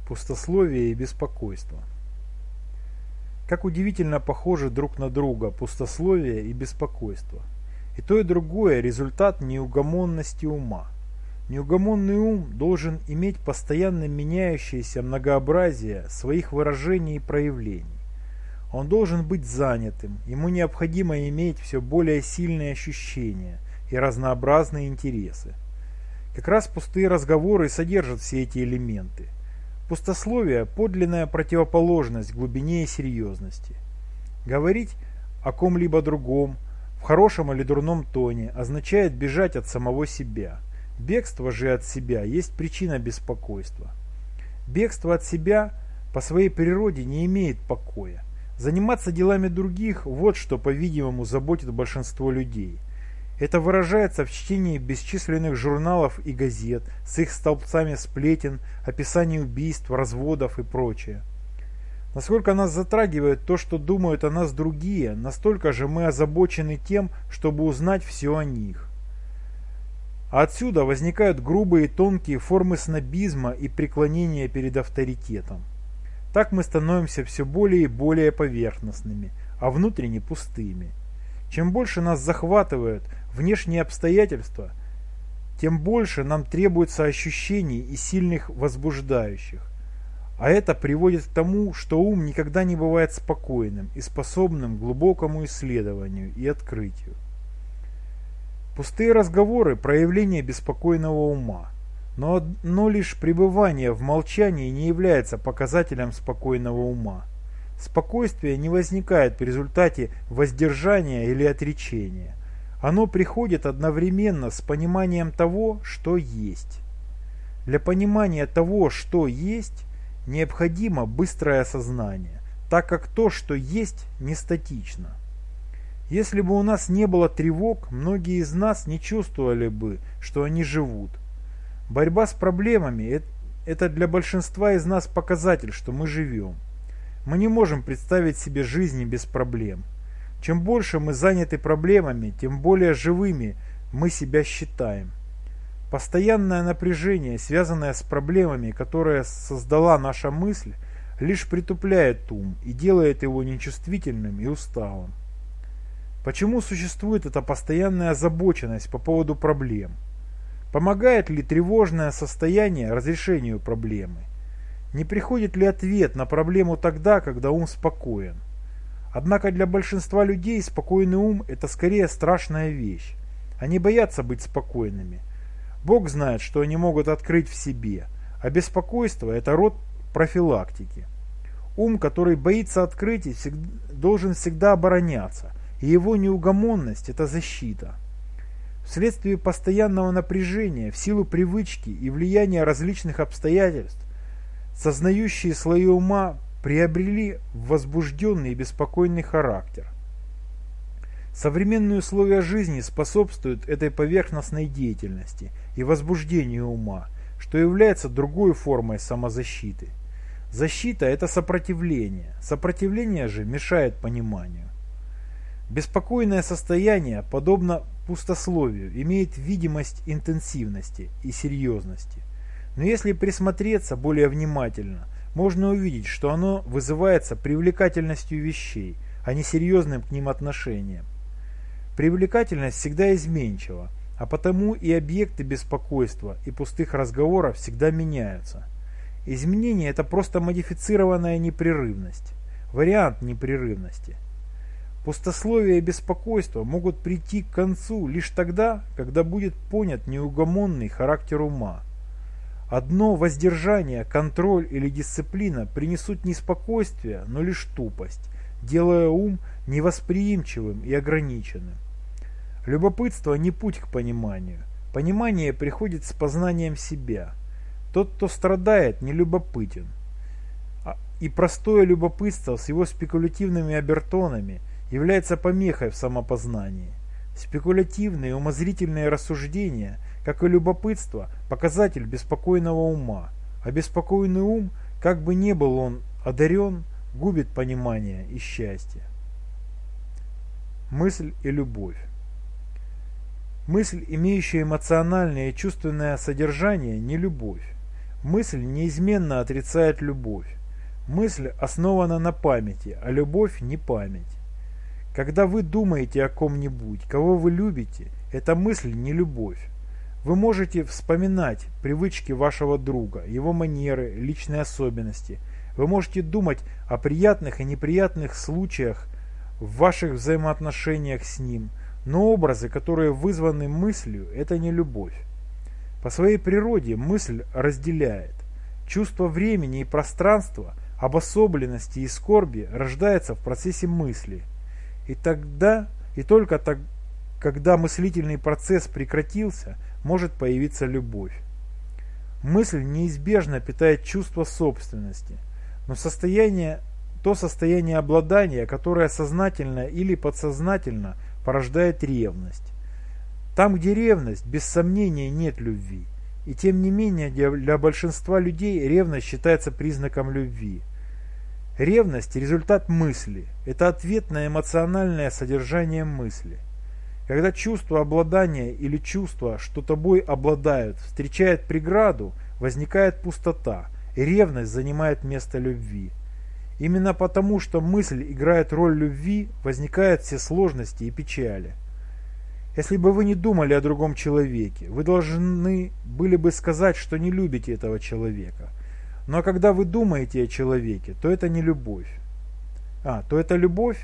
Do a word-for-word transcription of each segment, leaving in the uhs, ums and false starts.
Пустословие и беспокойство. Как удивительно похожи друг на друга пустословие и беспокойство. И то, и другое – результат неугомонности ума. Неугомонный ум должен иметь постоянно меняющееся многообразие своих выражений и проявлений. Он должен быть занятым, ему необходимо иметь все более сильные ощущения и разнообразные интересы. Как раз пустые разговоры содержат все эти элементы. Пустословие – подлинная противоположность глубине и серьезности. Говорить о ком-либо другом, в хорошем или дурном тоне, означает бежать от самого себя. Бегство же от себя есть причина беспокойства. Бегство от себя по своей природе не имеет покоя. Заниматься делами других – вот что, по-видимому, заботит большинство людей. Это выражается в чтении бесчисленных журналов и газет с их столбцами сплетен, описаний убийств, разводов и прочее. Насколько нас затрагивает то, что думают о нас другие, настолько же мы озабочены тем, чтобы узнать все о них. А отсюда возникают грубые и тонкие формы снобизма и преклонения перед авторитетом. Так мы становимся все более и более поверхностными, а внутренне пустыми. Чем больше нас захватывают внешние обстоятельства, тем больше нам требуется ощущений и сильных возбуждающих. А это приводит к тому, что ум никогда не бывает спокойным и способным к глубокому исследованию и открытию. Пустые разговоры – проявление беспокойного ума, но одно лишь пребывание в молчании не является показателем спокойного ума. Спокойствие не возникает в результате воздержания или отречения. Оно приходит одновременно с пониманием того, что есть. Для понимания того, что есть, необходимо быстрое осознание, так как то, что есть, не статично. Если бы у нас не было тревог, многие из нас не чувствовали бы, что они живут. Борьба с проблемами – это для большинства из нас показатель, что мы живем. Мы не можем представить себе жизни без проблем. Чем больше мы заняты проблемами, тем более живыми мы себя считаем. Постоянное напряжение, связанное с проблемами, которые создала наша мысль, лишь притупляет ум и делает его нечувствительным и усталым. Почему существует эта постоянная озабоченность по поводу проблем? Помогает ли тревожное состояние разрешению проблемы? Не приходит ли ответ на проблему тогда, когда ум спокоен? Однако для большинства людей спокойный ум – это скорее страшная вещь. Они боятся быть спокойными. Бог знает, что они могут открыть в себе, а беспокойство – это род профилактики. Ум, который боится открытий, всегда, должен всегда обороняться, и его неугомонность – это защита. Вследствие постоянного напряжения, в силу привычки и влияния различных обстоятельств, сознающие слои ума приобрели возбужденный и беспокойный характер. Современные условия жизни способствуют этой поверхностной деятельности и возбуждению ума, что является другой формой самозащиты. Защита – это сопротивление, сопротивление же мешает пониманию. Беспокойное состояние, подобно пустословию, имеет видимость интенсивности и серьезности. Но если присмотреться более внимательно, можно увидеть, что оно вызывается привлекательностью вещей, а не серьезным к ним отношением. Привлекательность всегда изменчива, а потому и объекты беспокойства и пустых разговоров всегда меняются. Изменение – это просто модифицированная непрерывность, вариант непрерывности. Пустословие и беспокойство могут прийти к концу лишь тогда, когда будет понят неугомонный характер ума. Одно воздержание, контроль или дисциплина принесут не спокойствие, но лишь тупость, делая ум невосприимчивым и ограниченным. Любопытство не путь к пониманию. Понимание приходит с познанием себя. Тот, кто страдает, не любопытен. И простое любопытство с его спекулятивными обертонами является помехой в самопознании. Спекулятивные умозрительные рассуждения, как и любопытство, показатель беспокойного ума, а беспокойный ум, как бы ни был он одарен, губит понимание и счастье. Мысль и любовь. Мысль, имеющая эмоциональное и чувственное содержание, не любовь. Мысль неизменно отрицает любовь. Мысль основана на памяти, а любовь не память. Когда вы думаете о ком-нибудь, кого вы любите, эта мысль не любовь. Вы можете вспоминать привычки вашего друга, его манеры, личные особенности. Вы можете думать о приятных и неприятных случаях в ваших взаимоотношениях с ним, но образы, которые вызваны мыслью, это не любовь. По своей природе мысль разделяет. Чувство времени и пространства, обособленности и скорби рождается в процессе мысли. И тогда, и только так, когда мыслительный процесс прекратился, может появиться любовь. Мысль неизбежно питает чувство собственности, но состояние, то состояние обладания, которое сознательно или подсознательно порождает ревность. Там, где ревность, без сомнения нет любви. И тем не менее для большинства людей ревность считается признаком любви. Ревность – результат мысли, это ответ на эмоциональное содержание мысли. Когда чувство обладания или чувство, что тобой обладают, встречает преграду, возникает пустота, и ревность занимает место любви. Именно потому, что мысль играет роль любви, возникают все сложности и печали. Если бы вы не думали о другом человеке, вы должны были бы сказать, что не любите этого человека. Но когда вы думаете о человеке, то это не любовь. А, то это любовь?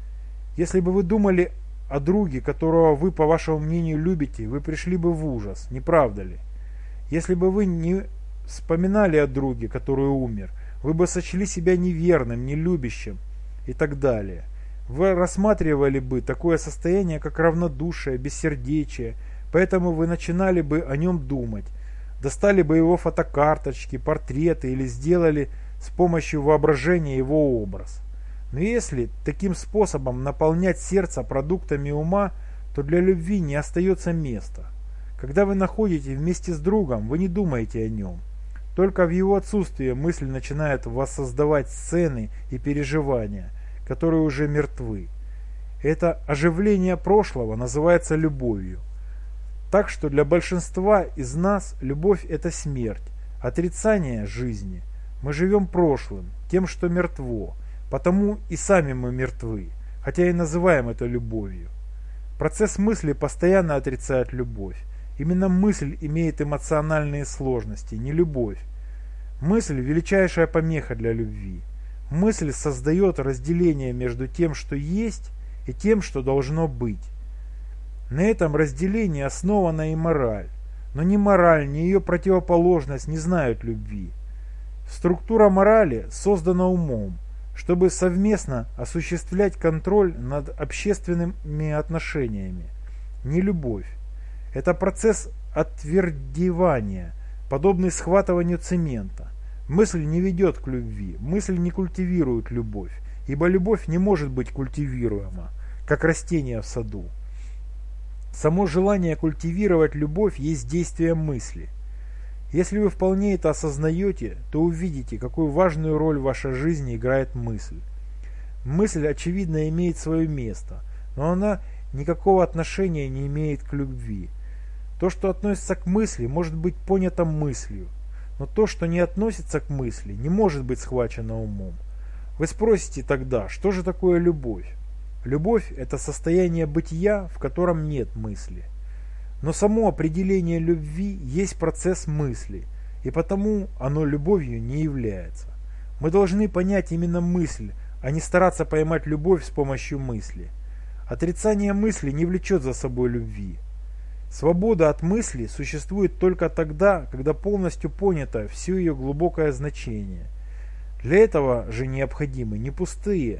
Если бы вы думали о друге, которого вы, по вашему мнению, любите, вы пришли бы в ужас, не правда ли? Если бы вы не вспоминали о друге, который умер, вы бы сочли себя неверным, нелюбящим и так далее. Вы рассматривали бы такое состояние, как равнодушие, бессердечие, поэтому вы начинали бы о нем думать, достали бы его фотокарточки, портреты или сделали с помощью воображения его образ. Но если таким способом наполнять сердце продуктами ума, то для любви не остается места. Когда вы находитесь вместе с другом, вы не думаете о нем. Только в его отсутствии мысль начинает воссоздавать сцены и переживания, которые уже мертвы. Это оживление прошлого называется любовью. Так что для большинства из нас любовь – это смерть, отрицание жизни. Мы живем прошлым, тем, что мертво, потому и сами мы мертвы, хотя и называем это любовью. Процесс мысли постоянно отрицает любовь. Именно мысль имеет эмоциональные сложности, не любовь. Мысль – величайшая помеха для любви. Мысль создает разделение между тем, что есть, и тем, что должно быть. На этом разделении основана и мораль. Но ни мораль, ни ее противоположность не знают любви. Структура морали создана умом, чтобы совместно осуществлять контроль над общественными отношениями. Не любовь. Это процесс отвердевания, подобный схватыванию цемента. Мысль не ведет к любви, мысль не культивирует любовь, ибо любовь не может быть культивируема, как растение в саду. Само желание культивировать любовь есть действие мысли. Если вы вполне это осознаете, то увидите, какую важную роль в вашей жизни играет мысль. Мысль, очевидно, имеет свое место, но она никакого отношения не имеет к любви. То, что относится к мысли, может быть понято мыслью, но то, что не относится к мысли, не может быть схвачено умом. Вы спросите тогда, что же такое любовь? Любовь – это состояние бытия, в котором нет мысли. Но само определение любви есть процесс мысли, и потому оно любовью не является. Мы должны понять именно мысль, а не стараться поймать любовь с помощью мысли. Отрицание мысли не влечет за собой любви. Свобода от мысли существует только тогда, когда полностью понято все ее глубокое значение. Для этого же необходимы не пустые,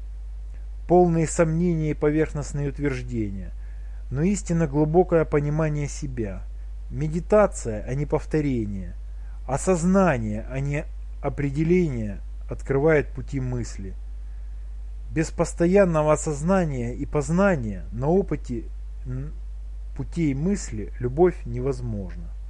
полные сомнения и поверхностные утверждения, но истинно глубокое понимание себя. Медитация, а не повторение. Осознание, а не определение, открывает пути мысли. Без постоянного осознания и познания на опыте путей мысли любовь невозможна.